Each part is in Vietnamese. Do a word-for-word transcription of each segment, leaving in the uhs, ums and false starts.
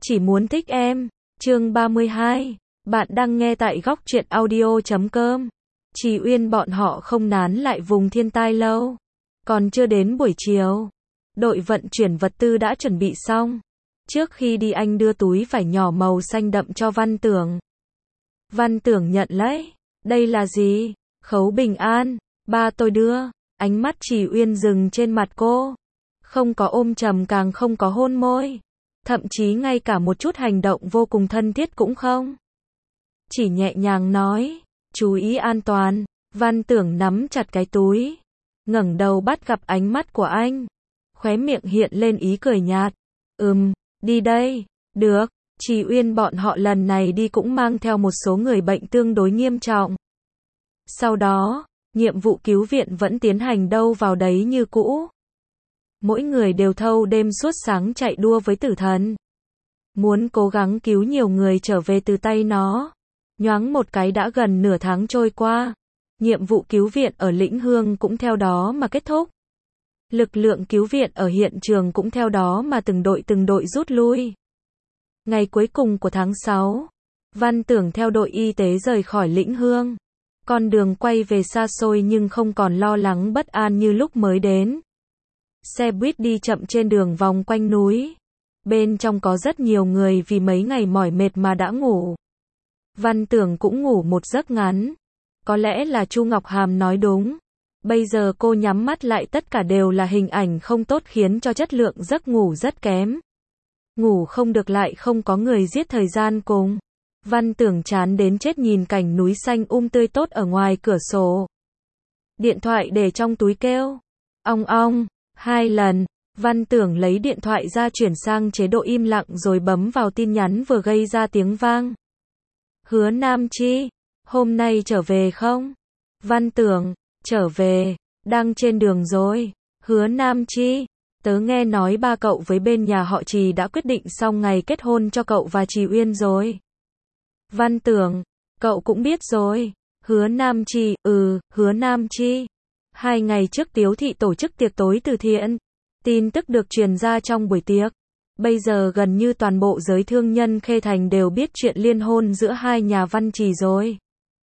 Chỉ muốn thích em. Chương ba mươi hai. Bạn đang nghe tại góc truyện audio chấm com. Trì Uyên bọn họ không nán lại vùng thiên tai lâu. Còn chưa đến buổi chiều, đội vận chuyển vật tư đã chuẩn bị xong. Trước khi đi anh đưa túi vải nhỏ màu xanh đậm cho Văn Tưởng. Văn Tưởng nhận lấy. Đây là gì? Khấu bình an. Ba tôi đưa. Ánh mắt Trì Uyên dừng trên mặt cô. Không có ôm chầm, càng không có hôn môi. Thậm chí ngay cả một chút hành động vô cùng thân thiết cũng không. Chỉ nhẹ nhàng nói, chú ý an toàn. Văn Tưởng nắm chặt cái túi, ngẩng đầu bắt gặp ánh mắt của anh. Khóe miệng hiện lên ý cười nhạt. Ừm, đi đây. Được. Trì Uyên bọn họ lần này đi cũng mang theo một số người bệnh tương đối nghiêm trọng. Sau đó, nhiệm vụ cứu viện vẫn tiến hành đâu vào đấy như cũ. Mỗi người đều thâu đêm suốt sáng chạy đua với tử thần. Muốn cố gắng cứu nhiều người trở về từ tay nó. Nhoáng một cái đã gần nửa tháng trôi qua. Nhiệm vụ cứu viện ở Lĩnh Hương cũng theo đó mà kết thúc. Lực lượng cứu viện ở hiện trường cũng theo đó mà từng đội từng đội rút lui. Ngày cuối cùng của tháng sáu, Văn Tưởng theo đội y tế rời khỏi Lĩnh Hương. Con đường quay về xa xôi nhưng không còn lo lắng bất an như lúc mới đến. Xe buýt đi chậm trên đường vòng quanh núi. Bên trong có rất nhiều người vì mấy ngày mỏi mệt mà đã ngủ. Văn Tưởng cũng ngủ một giấc ngắn. Có lẽ là Chu Ngọc Hàm nói đúng. Bây giờ cô nhắm mắt lại tất cả đều là hình ảnh không tốt khiến cho chất lượng giấc ngủ rất kém. Ngủ không được lại không có người giết thời gian cùng. Văn Tưởng chán đến chết nhìn cảnh núi xanh um tươi tốt ở ngoài cửa sổ. Điện thoại để trong túi kêu. Ong ong. Hai lần, Văn Tưởng lấy điện thoại ra chuyển sang chế độ im lặng rồi bấm vào tin nhắn vừa gây ra tiếng vang. Hứa Nam Chi, hôm nay trở về không? Văn Tưởng, trở về, đang trên đường rồi. Hứa Nam Chi, tớ nghe nói ba cậu với bên nhà họ Trì đã quyết định xong ngày kết hôn cho cậu và Trì Uyên rồi. Văn Tưởng, cậu cũng biết rồi. Hứa Nam Chi, ừ, Hứa Nam Chi. Hai ngày trước Tiếu thị tổ chức tiệc tối từ thiện. Tin tức được truyền ra trong buổi tiệc. Bây giờ gần như toàn bộ giới thương nhân Khê Thành đều biết chuyện liên hôn giữa hai nhà Văn Trì rồi.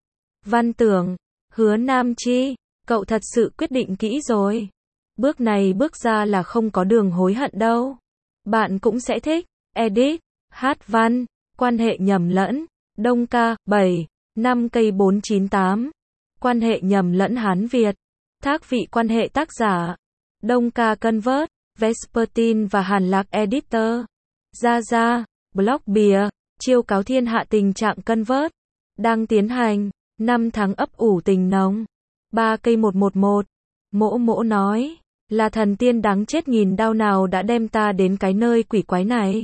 Văn Tưởng, Hứa Nam Chi, cậu thật sự quyết định kỹ rồi. Bước này bước ra là không có đường hối hận đâu. Bạn cũng sẽ thích. Edit, hát văn, quan hệ nhầm lẫn, Đông Ca, bảy, năm cây bốn chín tám. Quan hệ nhầm lẫn Hán Việt. Thác vị quan hệ tác giả. Đông Ca Convert, Vespertine và Hàn Lạc Editor. Gia Gia, blog bìa, chiêu cáo thiên hạ tình trạng Convert. Đang tiến hành, năm tháng ấp ủ tình nồng. Ba cây một một một. Mỗ mỗ nói, là thần tiên đáng chết nghìn đao nào đã đem ta đến cái nơi quỷ quái này.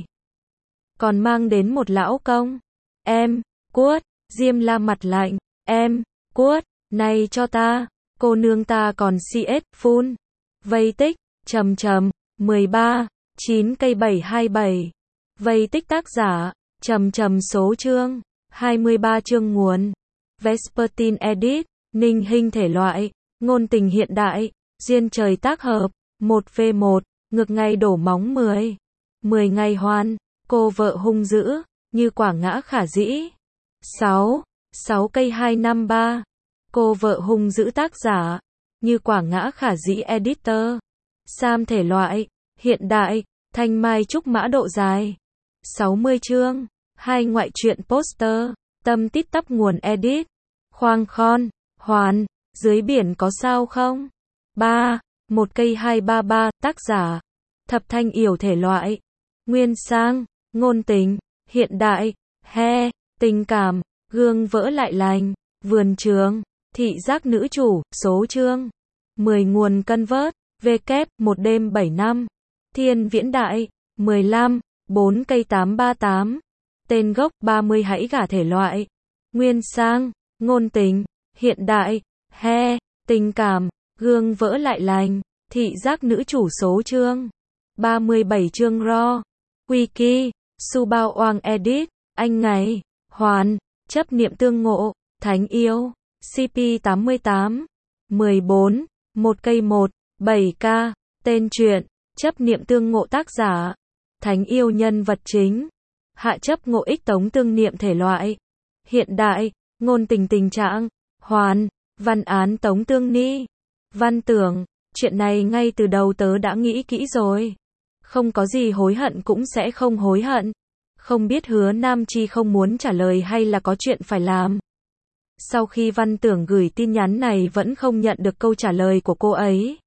Còn mang đến một lão công. Em, cuốt, Diêm La mặt lạnh, em, cuốt, này cho ta. Cô nương ta còn xê ét, full. Vây tích, trầm trầm, mười ba, chín cây bảy hai bảy. Vây tích tác giả, trầm trầm số chương, hai mươi ba chương nguồn. Vespertine edit, ninh hình thể loại, ngôn tình hiện đại, duyên trời tác hợp, một vê một, ngược ngày đổ móng mười. mười ngày hoàn, cô vợ hung dữ, như quả ngã khả dĩ. sáu, sáu cây hai năm ba. Cô vợ hung dữ tác giả, như quả ngã khả dĩ editor. Sam thể loại, hiện đại, thanh mai trúc mã độ dài. sáu mươi chương, hai ngoại truyện poster, tâm tít tắp nguồn edit. Khoang khon, hoàn, dưới biển có sao không? ba, một cây hai ba ba, tác giả, thập thanh yểu thể loại. Nguyên sang, ngôn tình, hiện đại, he, tình cảm, gương vỡ lại lành, vườn trường. Thị giác nữ chủ, số chương. mười nguồn Convert, V kép, một đêm bảy năm. Thiên viễn đại, mười lăm, bốn cây tám ba tám. Tên gốc, ba mươi hãy gả thể loại. Nguyên sang, ngôn tình, hiện đại, he, tình cảm, gương vỡ lại lành. Thị giác nữ chủ số chương. ba mươi bảy chương raw. Wiki, Su Bao Oang edit, anh ngày, hoàn, chấp niệm tương ngộ, thánh yêu. xê pê tám mươi tám, mười bốn, một cây một, bảy k, tên truyện, chấp niệm tương ngộ tác giả, thánh yêu nhân vật chính, hạ chấp ngộ ích tống tương niệm thể loại. Hiện đại, ngôn tình tình trạng, hoàn, văn án tống tương ni. Văn tưởng, chuyện này ngay từ đầu tớ đã nghĩ kỹ rồi. Không có gì hối hận cũng sẽ không hối hận. Không biết Hứa Nam Chi không muốn trả lời hay là có chuyện phải làm. Sau khi Văn Tưởng gửi tin nhắn này vẫn không nhận được câu trả lời của cô ấy.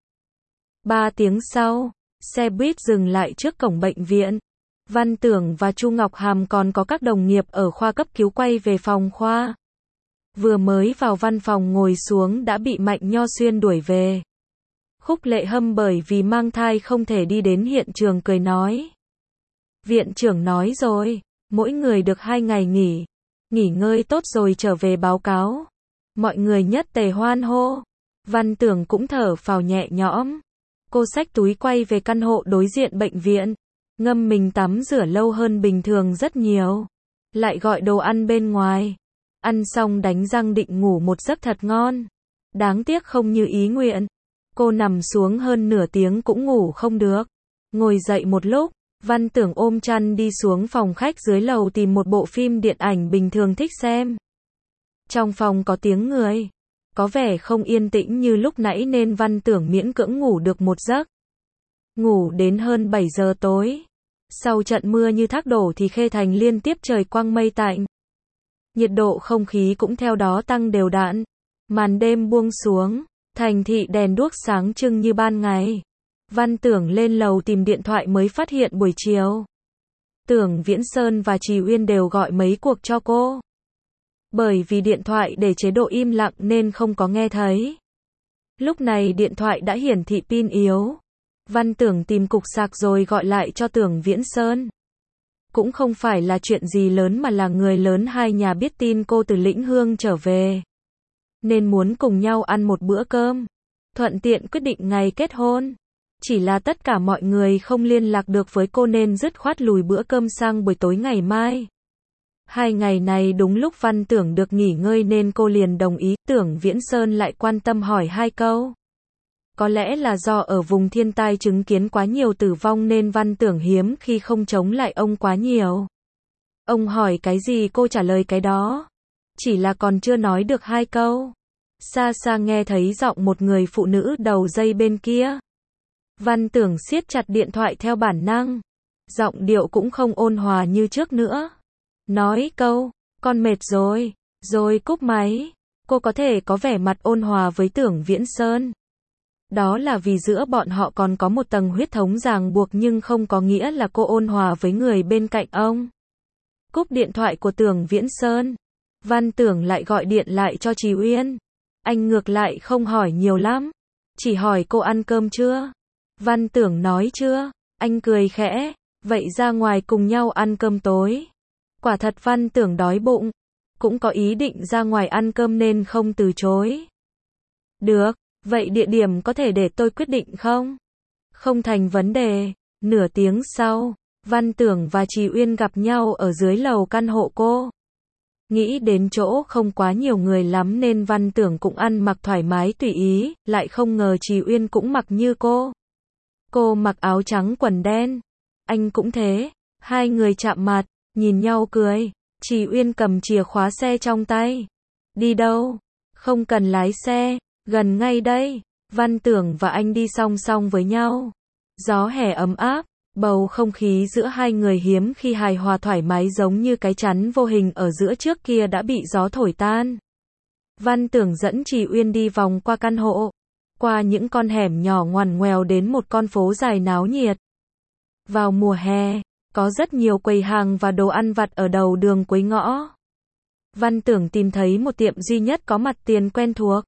Ba tiếng sau, xe buýt dừng lại trước cổng bệnh viện. Văn Tưởng và Chu Ngọc Hàm còn có các đồng nghiệp ở khoa cấp cứu quay về phòng khoa. Vừa mới vào văn phòng ngồi xuống đã bị Mạnh Nho Xuyên đuổi về. Khúc Lệ Hâm bởi vì mang thai không thể đi đến hiện trường cười nói. Viện trưởng nói rồi, mỗi người được hai ngày nghỉ. Nghỉ ngơi tốt rồi trở về báo cáo. Mọi người nhất tề hoan hô. Văn Tưởng cũng thở phào nhẹ nhõm. Cô xách túi quay về căn hộ đối diện bệnh viện. Ngâm mình tắm rửa lâu hơn bình thường rất nhiều. Lại gọi đồ ăn bên ngoài. Ăn xong đánh răng định ngủ một giấc thật ngon. Đáng tiếc không như ý nguyện. Cô nằm xuống hơn nửa tiếng cũng ngủ không được. Ngồi dậy một lúc, Văn Tưởng ôm chăn đi xuống phòng khách dưới lầu tìm một bộ phim điện ảnh bình thường thích xem. Trong phòng có tiếng người. Có vẻ không yên tĩnh như lúc nãy nên Văn Tưởng miễn cưỡng ngủ được một giấc. Ngủ đến hơn bảy giờ tối. Sau trận mưa như thác đổ thì Khê Thành liên tiếp trời quang mây tạnh. Nhiệt độ không khí cũng theo đó tăng đều đặn. Màn đêm buông xuống, thành thị đèn đuốc sáng trưng như ban ngày. Văn Tưởng lên lầu tìm điện thoại mới phát hiện buổi chiều. Tưởng Viễn Sơn và Trì Uyên đều gọi mấy cuộc cho cô. Bởi vì điện thoại để chế độ im lặng nên không có nghe thấy. Lúc này điện thoại đã hiển thị pin yếu. Văn Tưởng tìm cục sạc rồi gọi lại cho Tưởng Viễn Sơn. Cũng không phải là chuyện gì lớn mà là người lớn hai nhà biết tin cô từ Lĩnh Hương trở về. Nên muốn cùng nhau ăn một bữa cơm. Thuận tiện quyết định ngày kết hôn. Chỉ là tất cả mọi người không liên lạc được với cô nên dứt khoát lùi bữa cơm sang buổi tối ngày mai. Hai ngày này đúng lúc Văn Tưởng được nghỉ ngơi nên cô liền đồng ý. Tưởng Viễn Sơn lại quan tâm hỏi hai câu. Có lẽ là do ở vùng thiên tai chứng kiến quá nhiều tử vong nên Văn Tưởng hiếm khi không chống lại ông quá nhiều. Ông hỏi cái gì cô trả lời cái đó. Chỉ là còn chưa nói được hai câu. Xa xa nghe thấy giọng một người phụ nữ đầu dây bên kia. Văn Tưởng siết chặt điện thoại theo bản năng. Giọng điệu cũng không ôn hòa như trước nữa. Nói câu, con mệt rồi, rồi cúp máy. Cô có thể có vẻ mặt ôn hòa với Tưởng Viễn Sơn. Đó là vì giữa bọn họ còn có một tầng huyết thống ràng buộc nhưng không có nghĩa là cô ôn hòa với người bên cạnh ông. Cúp điện thoại của Tưởng Viễn Sơn. Văn Tưởng lại gọi điện lại cho Trì Uyên. Anh ngược lại không hỏi nhiều lắm. Chỉ hỏi cô ăn cơm chưa? Văn Tưởng nói chưa. Anh cười khẽ. Vậy ra ngoài cùng nhau ăn cơm tối. Quả thật Văn Tưởng đói bụng. Cũng có ý định ra ngoài ăn cơm nên không từ chối. Được. Vậy địa điểm có thể để tôi quyết định không? Không thành vấn đề. Nửa tiếng sau, Văn Tưởng và Trì Uyên gặp nhau ở dưới lầu căn hộ cô. Nghĩ đến chỗ không quá nhiều người lắm nên Văn Tưởng cũng ăn mặc thoải mái tùy ý, lại không ngờ Trì Uyên cũng mặc như cô. Cô mặc áo trắng quần đen. Anh cũng thế. Hai người chạm mặt, nhìn nhau cười. Trì Uyên cầm chìa khóa xe trong tay. Đi đâu? Không cần lái xe. Gần ngay đây. Văn Tưởng và anh đi song song với nhau. Gió hè ấm áp, bầu không khí giữa hai người hiếm khi hài hòa thoải mái giống như cái chắn vô hình ở giữa trước kia đã bị gió thổi tan. Văn Tưởng dẫn Trì Uyên đi vòng qua căn hộ, qua những con hẻm nhỏ ngoằn ngoèo đến một con phố dài náo nhiệt. Vào mùa hè, có rất nhiều quầy hàng và đồ ăn vặt ở đầu đường cuối ngõ. Văn Tưởng tìm thấy một tiệm duy nhất có mặt tiền quen thuộc.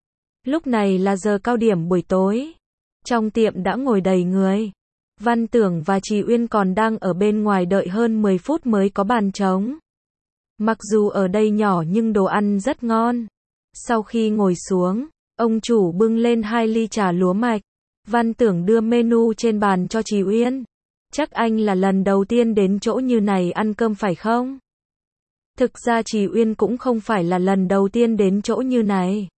Lúc này là giờ cao điểm buổi tối. Trong tiệm đã ngồi đầy người. Văn Tưởng và Trì Uyên còn đang ở bên ngoài đợi hơn mười phút mới có bàn trống. Mặc dù ở đây nhỏ nhưng đồ ăn rất ngon. Sau khi ngồi xuống, ông chủ bưng lên hai ly trà lúa mạch. Văn Tưởng đưa menu trên bàn cho Trì Uyên. Chắc anh là lần đầu tiên đến chỗ như này ăn cơm phải không? Thực ra Trì Uyên cũng không phải là lần đầu tiên đến chỗ như này.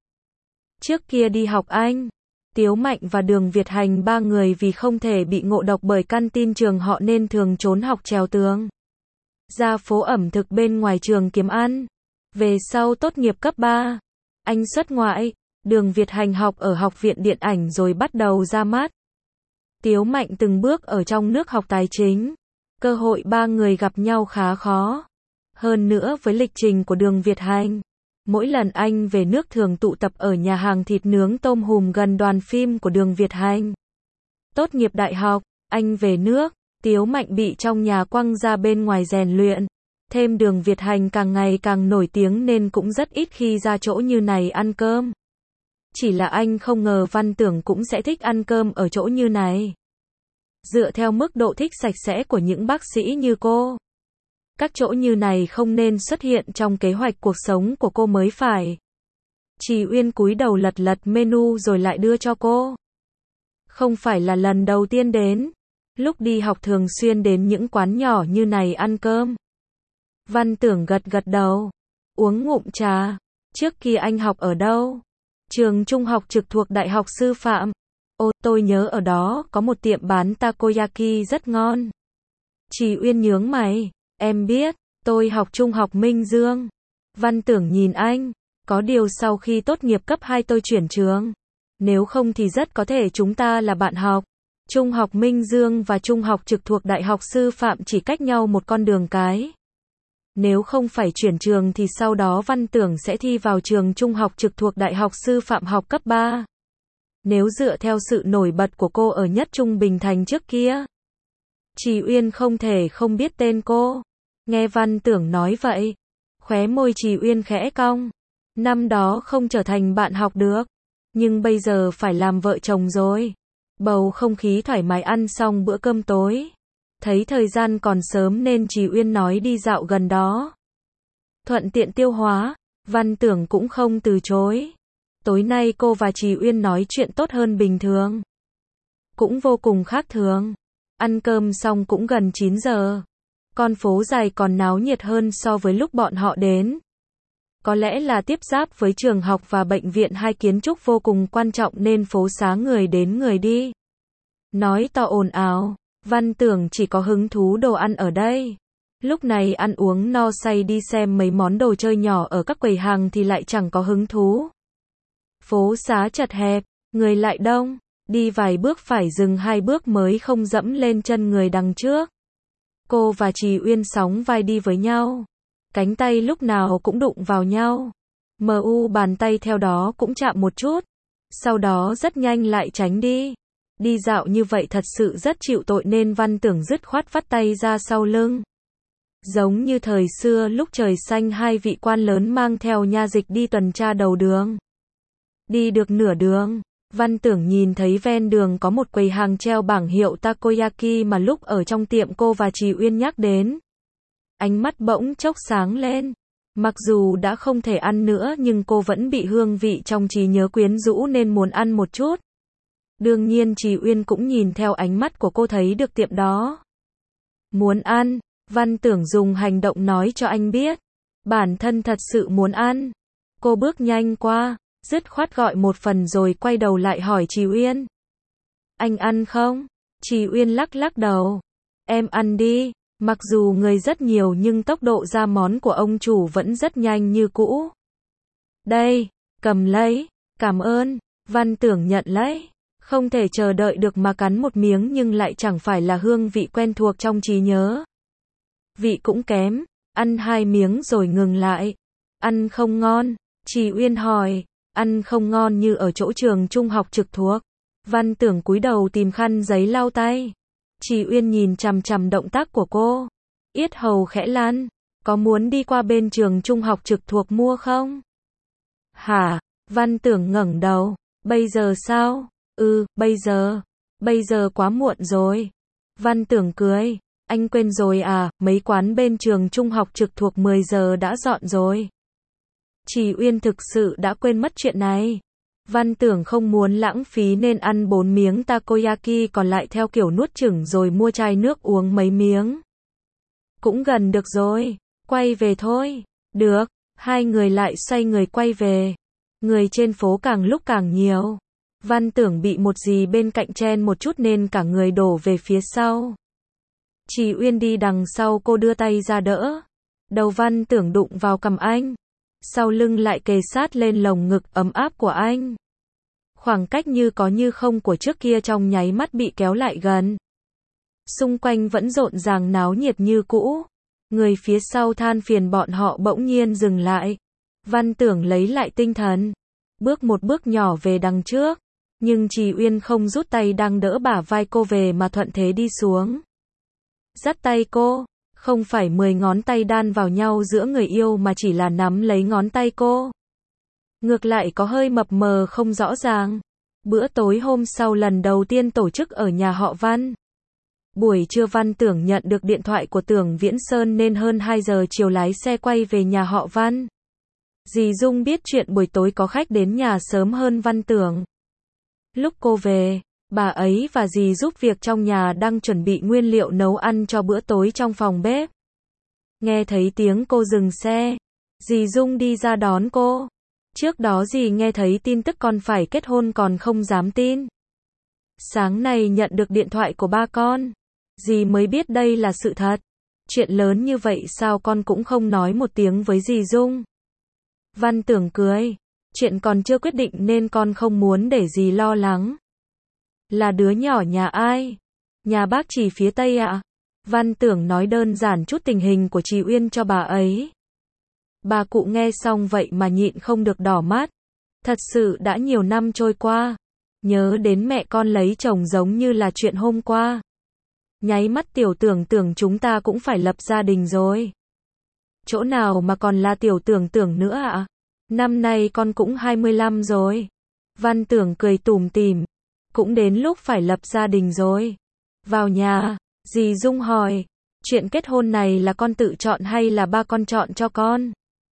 Trước kia đi học Anh, Tiếu Mạnh và Đường Việt Hành ba người vì không thể bị ngộ độc bởi căn tin trường họ nên thường trốn học trèo tường. ra phố ẩm thực bên ngoài trường kiếm ăn. Về sau tốt nghiệp cấp ba, anh xuất ngoại, Đường Việt Hành học ở Học viện Điện ảnh rồi bắt đầu ra mắt. Tiếu Mạnh từng bước ở trong nước học tài chính. Cơ hội ba người gặp nhau khá khó. Hơn nữa với lịch trình của Đường Việt Hành, mỗi lần anh về nước thường tụ tập ở nhà hàng thịt nướng tôm hùm gần đoàn phim của Đường Việt Hành. Tốt nghiệp đại học, anh về nước, Tiếu Mạnh bị trong nhà quăng ra bên ngoài rèn luyện. Thêm Đường Việt Hành càng ngày càng nổi tiếng nên cũng rất ít khi ra chỗ như này ăn cơm. Chỉ là anh không ngờ Văn Tưởng cũng sẽ thích ăn cơm ở chỗ như này. Dựa theo mức độ thích sạch sẽ của những bác sĩ như cô, các chỗ như này không nên xuất hiện trong kế hoạch cuộc sống của cô mới phải. Trì Uyên cúi đầu lật lật menu rồi lại đưa cho cô. Không phải là lần đầu tiên đến, lúc đi học thường xuyên đến những quán nhỏ như này ăn cơm. Văn Tưởng gật gật đầu, uống ngụm trà. Trước kia anh học ở đâu? Trường trung học trực thuộc Đại học Sư phạm. Ô, tôi nhớ ở đó có một tiệm bán takoyaki rất ngon. Trì Uyên nhướng mày, em biết, tôi học trung học Minh Dương. Văn Tưởng nhìn anh, có điều sau khi tốt nghiệp cấp hai tôi chuyển trường. Nếu không thì rất có thể chúng ta là bạn học. Trung học Minh Dương và trung học trực thuộc Đại học Sư phạm chỉ cách nhau một con đường cái. Nếu không phải chuyển trường thì sau đó Văn Tưởng sẽ thi vào trường trung học trực thuộc Đại học Sư phạm học cấp ba. Nếu dựa theo sự nổi bật của cô ở Nhất Trung Bình Thành trước kia, Trì Uyên không thể không biết tên cô. Nghe Văn Tưởng nói vậy, khóe môi Trì Uyên khẽ cong. Năm đó không trở thành bạn học được, nhưng bây giờ phải làm vợ chồng rồi. Bầu không khí thoải mái ăn xong bữa cơm tối. Thấy thời gian còn sớm nên Trì Uyên nói đi dạo gần đó. Thuận tiện tiêu hóa, Văn Tưởng cũng không từ chối. Tối nay cô và Trì Uyên nói chuyện tốt hơn bình thường. Cũng vô cùng khác thường. Ăn cơm xong cũng gần chín giờ. Con phố dài còn náo nhiệt hơn so với lúc bọn họ đến. Có lẽ là tiếp giáp với trường học và bệnh viện, hai kiến trúc vô cùng quan trọng nên phố xá người đến người đi. Nói to ồn ào, Văn Tưởng chỉ có hứng thú đồ ăn ở đây. Lúc này ăn uống no say đi xem mấy món đồ chơi nhỏ ở các quầy hàng thì lại chẳng có hứng thú. Phố xá chật hẹp, người lại đông, đi vài bước phải dừng hai bước mới không dẫm lên chân người đằng trước. Cô và Trì Uyên sóng vai đi với nhau. Cánh tay lúc nào cũng đụng vào nhau. Mờ u bàn tay theo đó cũng chạm một chút. Sau đó rất nhanh lại tránh đi. Đi dạo như vậy thật sự rất chịu tội nên Văn Tưởng dứt khoát vắt tay ra sau lưng. Giống như thời xưa lúc trời xanh hai vị quan lớn mang theo nha dịch đi tuần tra đầu đường. Đi được nửa đường, Văn Tưởng nhìn thấy ven đường có một quầy hàng treo bảng hiệu takoyaki mà lúc ở trong tiệm cô và Trì Uyên nhắc đến. Ánh mắt bỗng chốc sáng lên. Mặc dù đã không thể ăn nữa nhưng cô vẫn bị hương vị trong trí nhớ quyến rũ nên muốn ăn một chút. Đương nhiên Trì Uyên cũng nhìn theo ánh mắt của cô thấy được tiệm đó. Muốn ăn, Văn Tưởng dùng hành động nói cho anh biết. Bản thân thật sự muốn ăn. Cô bước nhanh qua, dứt khoát gọi một phần rồi quay đầu lại hỏi Trì Uyên. Anh ăn không? Trì Uyên lắc lắc đầu. Em ăn đi. Mặc dù người rất nhiều nhưng tốc độ ra món của ông chủ vẫn rất nhanh như cũ. Đây, cầm lấy, cảm ơn. Văn Tưởng nhận lấy. Không thể chờ đợi được mà cắn một miếng nhưng lại chẳng phải là hương vị quen thuộc trong trí nhớ. Vị cũng kém, ăn hai miếng rồi ngừng lại. Ăn không ngon, Trì Uyên hỏi. Ăn không ngon như ở chỗ trường trung học trực thuộc. Văn Tưởng cúi đầu tìm khăn giấy lau tay. Trì Uyên nhìn chằm chằm động tác của cô. Yết hầu khẽ lăn. Có muốn đi qua bên trường trung học trực thuộc mua không? Hả? Văn Tưởng ngẩng đầu. Bây giờ sao? Ừ, bây giờ. Bây giờ quá muộn rồi. Văn Tưởng cười. Anh quên rồi à, mấy quán bên trường trung học trực thuộc mười giờ đã dọn rồi. Trì Uyên thực sự đã quên mất chuyện này. Văn Tưởng không muốn lãng phí nên ăn bốn miếng takoyaki còn lại theo kiểu nuốt chửng rồi mua chai nước uống mấy miếng. Cũng gần được rồi, quay về thôi. Được, hai người lại xoay người quay về. Người trên phố càng lúc càng nhiều. Văn Tưởng bị một gì bên cạnh chen một chút nên cả người đổ về phía sau. Trì Uyên đi đằng sau cô đưa tay ra đỡ. Đầu Văn Tưởng đụng vào cằm anh. Sau lưng lại kề sát lên lồng ngực ấm áp của anh. Khoảng cách như có như không của trước kia trong nháy mắt bị kéo lại gần. Xung quanh vẫn rộn ràng náo nhiệt như cũ. Người phía sau than phiền bọn họ bỗng nhiên dừng lại. Văn Tưởng lấy lại tinh thần. Bước một bước nhỏ về đằng trước. Nhưng Trì Uyên không rút tay đang đỡ bả vai cô về mà thuận thế đi xuống. Dắt tay cô. Không phải mười ngón tay đan vào nhau giữa người yêu mà chỉ là nắm lấy ngón tay cô. Ngược lại có hơi mập mờ không rõ ràng. Bữa tối hôm sau lần đầu tiên tổ chức ở nhà họ Văn. Buổi trưa Văn Tưởng nhận được điện thoại của Tưởng Viễn Sơn nên hơn hai giờ chiều lái xe quay về nhà họ Văn. Dì Dung biết chuyện buổi tối có khách đến nhà sớm hơn Văn Tưởng. Lúc cô về, bà ấy và dì giúp việc trong nhà đang chuẩn bị nguyên liệu nấu ăn cho bữa tối trong phòng bếp. Nghe thấy tiếng cô dừng xe, dì Dung đi ra đón cô. Trước đó dì nghe thấy tin tức con phải kết hôn còn không dám tin. Sáng nay nhận được điện thoại của ba con, dì mới biết đây là sự thật. Chuyện lớn như vậy sao con cũng không nói một tiếng với dì Dung. Văn Tưởng cười, chuyện còn chưa quyết định nên con không muốn để dì lo lắng. Là đứa nhỏ nhà ai? Nhà bác Trì phía Tây ạ. Văn Tưởng nói đơn giản chút tình hình của Trì Uyên cho bà ấy. Bà cụ nghe xong vậy mà nhịn không được đỏ mắt. Thật sự đã nhiều năm trôi qua. Nhớ đến mẹ con lấy chồng giống như là chuyện hôm qua. Nháy mắt tiểu tưởng tưởng chúng ta cũng phải lập gia đình rồi. Chỗ nào mà còn là tiểu tưởng tưởng nữa ạ? Năm nay con cũng hai mươi lăm rồi. Văn Tưởng cười tủm tỉm. Cũng đến lúc phải lập gia đình rồi. Vào nhà, dì Dung hỏi. Chuyện kết hôn này là con tự chọn hay là ba con chọn cho con?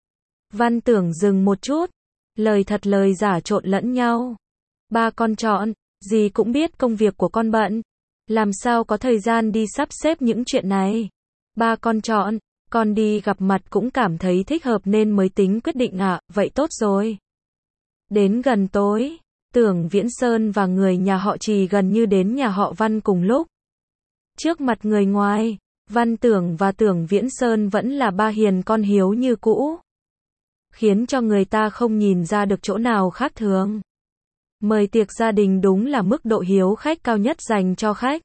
Văn Tưởng dừng một chút. Lời thật lời giả trộn lẫn nhau. Ba con chọn, dì cũng biết công việc của con bận. Làm sao có thời gian đi sắp xếp những chuyện này. Ba con chọn, con đi gặp mặt cũng cảm thấy thích hợp nên mới tính quyết định ạ, à, vậy tốt rồi. Đến gần tối, Tưởng Viễn Sơn và người nhà họ Trì gần như đến nhà họ Văn cùng lúc. Trước mặt người ngoài, Văn Tưởng và Tưởng Viễn Sơn vẫn là ba hiền con hiếu như cũ. Khiến cho người ta không nhìn ra được chỗ nào khác thường. Mời tiệc gia đình đúng là mức độ hiếu khách cao nhất dành cho khách.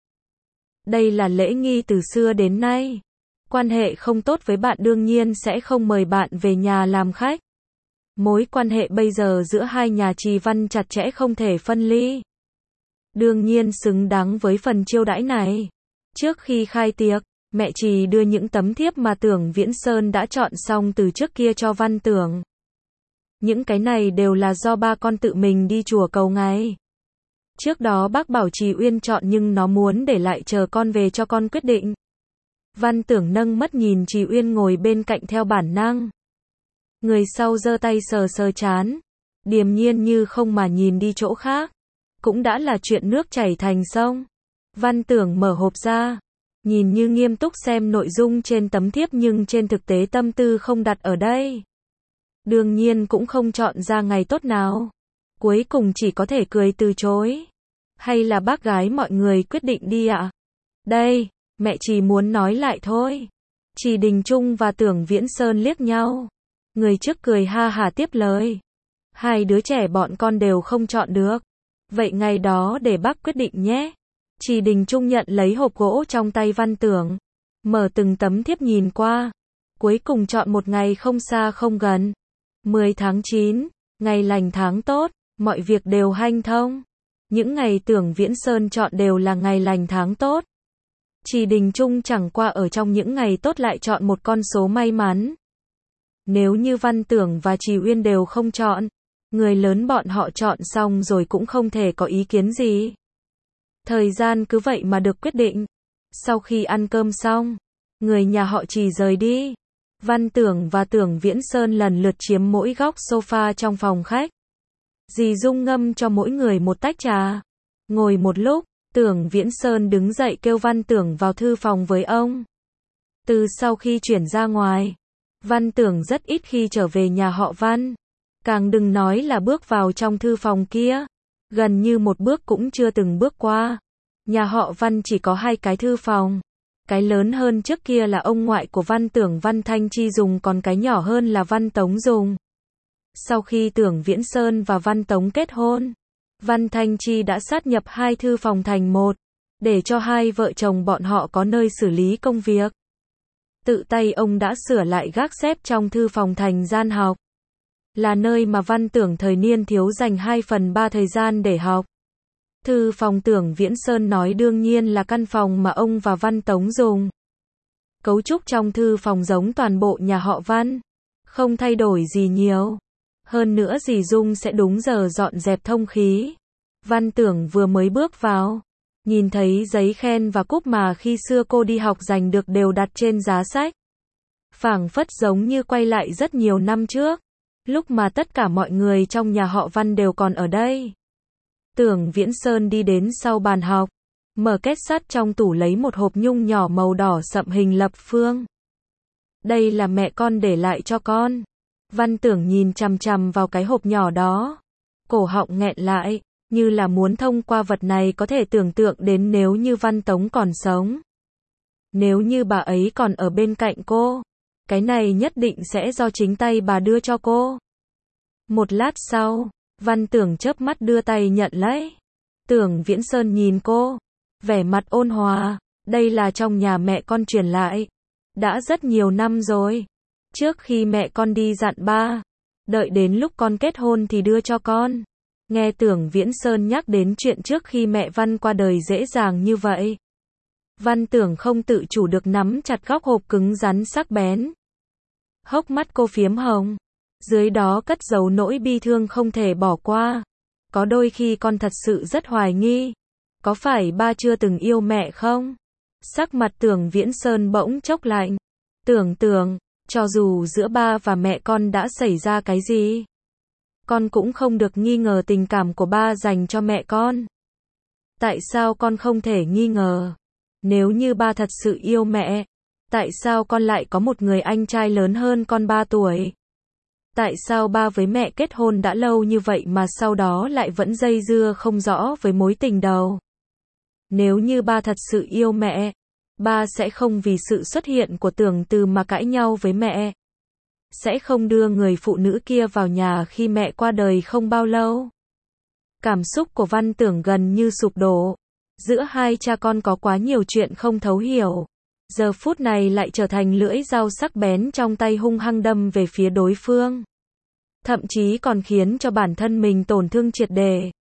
Đây là lễ nghi từ xưa đến nay. Quan hệ không tốt với bạn đương nhiên sẽ không mời bạn về nhà làm khách. Mối quan hệ bây giờ giữa hai nhà Trì Văn chặt chẽ không thể phân ly. Đương nhiên xứng đáng với phần chiêu đãi này. Trước khi khai tiệc, mẹ Trì đưa những tấm thiếp mà Tưởng Viễn Sơn đã chọn xong từ trước kia cho Văn Tưởng. Những cái này đều là do ba con tự mình đi chùa cầu ngày. Trước đó bác bảo Trì Uyên chọn nhưng nó muốn để lại chờ con về cho con quyết định. Văn Tưởng nâng mắt nhìn Trì Uyên ngồi bên cạnh theo bản năng. Người sau giơ tay sờ sờ trán, điềm nhiên như không mà nhìn đi chỗ khác. Cũng đã là chuyện nước chảy thành sông. Văn Tưởng mở hộp ra, nhìn như nghiêm túc xem nội dung trên tấm thiếp nhưng trên thực tế tâm tư không đặt ở đây. Đương nhiên cũng không chọn ra ngày tốt nào. Cuối cùng chỉ có thể cười từ chối. Hay là bác gái mọi người quyết định đi ạ? À? Đây, mẹ chỉ muốn nói lại thôi. Trì Đình Trung và Tưởng Viễn Sơn liếc nhau. Người trước cười ha hả tiếp lời. Hai đứa trẻ bọn con đều không chọn được. Vậy ngày đó để bác quyết định nhé. Trì Đình Trung nhận lấy hộp gỗ trong tay Văn Tưởng. Mở từng tấm thiếp nhìn qua. Cuối cùng chọn một ngày không xa không gần. mười tháng chín, ngày lành tháng tốt, mọi việc đều hanh thông. Những ngày Tưởng Viễn Sơn chọn đều là ngày lành tháng tốt. Trì Đình Trung chẳng qua ở trong những ngày tốt lại chọn một con số may mắn. Nếu như Văn Tưởng và Trì Uyên đều không chọn, người lớn bọn họ chọn xong rồi cũng không thể có ý kiến gì. Thời gian cứ vậy mà được quyết định. Sau khi ăn cơm xong, người nhà họ Trì rời đi. Văn Tưởng và Tưởng Viễn Sơn lần lượt chiếm mỗi góc sofa trong phòng khách. Dì Dung ngâm cho mỗi người một tách trà. Ngồi một lúc, Tưởng Viễn Sơn đứng dậy kêu Văn Tưởng vào thư phòng với ông. Từ sau khi chuyển ra ngoài, Văn Tưởng rất ít khi trở về nhà họ Văn. Càng đừng nói là bước vào trong thư phòng kia. Gần như một bước cũng chưa từng bước qua. Nhà họ Văn chỉ có hai cái thư phòng. Cái lớn hơn trước kia là ông ngoại của Văn Tưởng Văn Thanh Chi dùng, còn cái nhỏ hơn là Văn Tống dùng. Sau khi Tưởng Viễn Sơn và Văn Tống kết hôn, Văn Thanh Chi đã sát nhập hai thư phòng thành một, để cho hai vợ chồng bọn họ có nơi xử lý công việc. Tự tay ông đã sửa lại gác xếp trong thư phòng thành gian học, là nơi mà Văn Tưởng thời niên thiếu dành hai phần ba thời gian để học. Thư phòng Tưởng Viễn Sơn nói đương nhiên là căn phòng mà ông và Văn Tống dùng. Cấu trúc trong thư phòng giống toàn bộ nhà họ Văn, không thay đổi gì nhiều. Hơn nữa dì Dung sẽ đúng giờ dọn dẹp thông khí. Văn Tưởng vừa mới bước vào, nhìn thấy giấy khen và cúp mà khi xưa cô đi học giành được đều đặt trên giá sách. Phảng phất giống như quay lại rất nhiều năm trước, lúc mà tất cả mọi người trong nhà họ Văn đều còn ở đây. Tưởng Viễn Sơn đi đến sau bàn học, mở két sắt trong tủ lấy một hộp nhung nhỏ màu đỏ sậm hình lập phương. Đây là mẹ con để lại cho con. Văn Tưởng nhìn chằm chằm vào cái hộp nhỏ đó, cổ họng nghẹn lại, như là muốn thông qua vật này có thể tưởng tượng đến nếu như Văn Tống còn sống. Nếu như bà ấy còn ở bên cạnh cô, cái này nhất định sẽ do chính tay bà đưa cho cô. Một lát sau, Văn Tưởng chớp mắt đưa tay nhận lấy. Tưởng Viễn Sơn nhìn cô, vẻ mặt ôn hòa, đây là trong nhà mẹ con truyền lại. Đã rất nhiều năm rồi. Trước khi mẹ con đi dặn ba, đợi đến lúc con kết hôn thì đưa cho con. Nghe Tưởng Viễn Sơn nhắc đến chuyện trước khi mẹ Văn qua đời dễ dàng như vậy, Văn Tưởng không tự chủ được nắm chặt góc hộp cứng rắn sắc bén. Hốc mắt cô phiếm hồng, dưới đó cất giấu nỗi bi thương không thể bỏ qua. Có đôi khi con thật sự rất hoài nghi, có phải ba chưa từng yêu mẹ không? Sắc mặt Tưởng Viễn Sơn bỗng chốc lạnh. Tưởng Tưởng, cho dù giữa ba và mẹ con đã xảy ra cái gì, con cũng không được nghi ngờ tình cảm của ba dành cho mẹ con. Tại sao con không thể nghi ngờ? Nếu như ba thật sự yêu mẹ, tại sao con lại có một người anh trai lớn hơn con ba tuổi? Tại sao ba với mẹ kết hôn đã lâu như vậy mà sau đó lại vẫn dây dưa không rõ với mối tình đầu? Nếu như ba thật sự yêu mẹ, ba sẽ không vì sự xuất hiện của Tưởng Từ mà cãi nhau với mẹ. Sẽ không đưa người phụ nữ kia vào nhà khi mẹ qua đời không bao lâu. Cảm xúc của Văn Tưởng gần như sụp đổ. Giữa hai cha con có quá nhiều chuyện không thấu hiểu. Giờ phút này lại trở thành lưỡi dao sắc bén trong tay hung hăng đâm về phía đối phương. Thậm chí còn khiến cho bản thân mình tổn thương triệt để.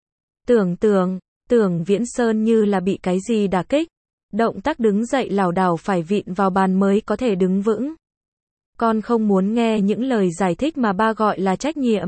Tưởng Tưởng, Tưởng Viễn Sơn như là bị cái gì đả kích. Động tác đứng dậy lảo đảo phải vịn vào bàn mới có thể đứng vững. Con không muốn nghe những lời giải thích mà ba gọi là trách nhiệm.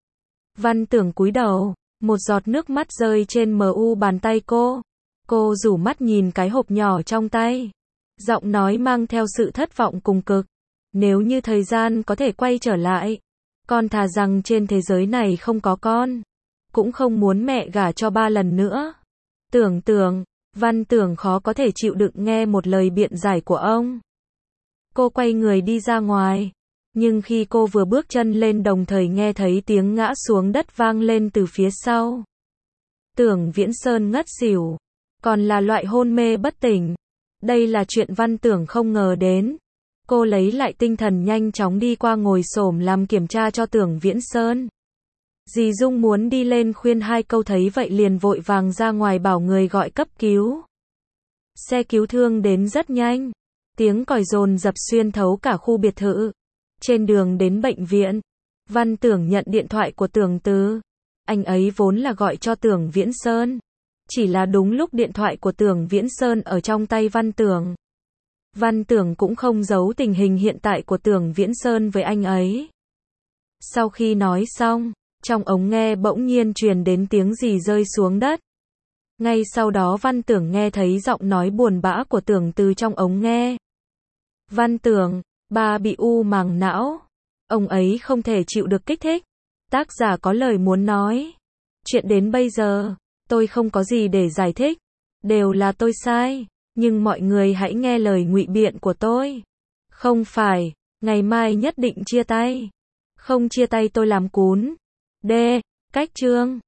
Văn Tưởng cúi đầu, một giọt nước mắt rơi trên mờ u bàn tay cô. Cô rủ mắt nhìn cái hộp nhỏ trong tay. Giọng nói mang theo sự thất vọng cùng cực. Nếu như thời gian có thể quay trở lại, con thà rằng trên thế giới này không có con, cũng không muốn mẹ gả cho ba lần nữa. Tưởng Tưởng, Văn Tưởng khó có thể chịu đựng nghe một lời biện giải của ông. Cô quay người đi ra ngoài, nhưng khi cô vừa bước chân lên đồng thời nghe thấy tiếng ngã xuống đất vang lên từ phía sau. Tưởng Viễn Sơn ngất xỉu, còn là loại hôn mê bất tỉnh. Đây là chuyện Văn Tưởng không ngờ đến. Cô lấy lại tinh thần nhanh chóng đi qua ngồi xổm làm kiểm tra cho Tưởng Viễn Sơn. Dì Dung muốn đi lên khuyên hai câu thấy vậy liền vội vàng ra ngoài bảo người gọi cấp cứu. Xe cứu thương đến rất nhanh. Tiếng còi dồn dập xuyên thấu cả khu biệt thự. Trên đường đến bệnh viện, Văn Tưởng nhận điện thoại của Tưởng Từ. Anh ấy vốn là gọi cho Tưởng Viễn Sơn. Chỉ là đúng lúc điện thoại của Tưởng Viễn Sơn ở trong tay Văn Tưởng. Văn Tưởng cũng không giấu tình hình hiện tại của Tưởng Viễn Sơn với anh ấy. Sau khi nói xong, trong ống nghe bỗng nhiên truyền đến tiếng gì rơi xuống đất. Ngay sau đó Văn Tưởng nghe thấy giọng nói buồn bã của Tưởng Từ trong ống nghe. Văn Tưởng, ba bị u màng não. Ông ấy không thể chịu được kích thích. Tác giả có lời muốn nói. Chuyện đến bây giờ, tôi không có gì để giải thích. Đều là tôi sai. Nhưng mọi người hãy nghe lời ngụy biện của tôi. Không phải, ngày mai nhất định chia tay. Không chia tay tôi làm cún. D. Cách chương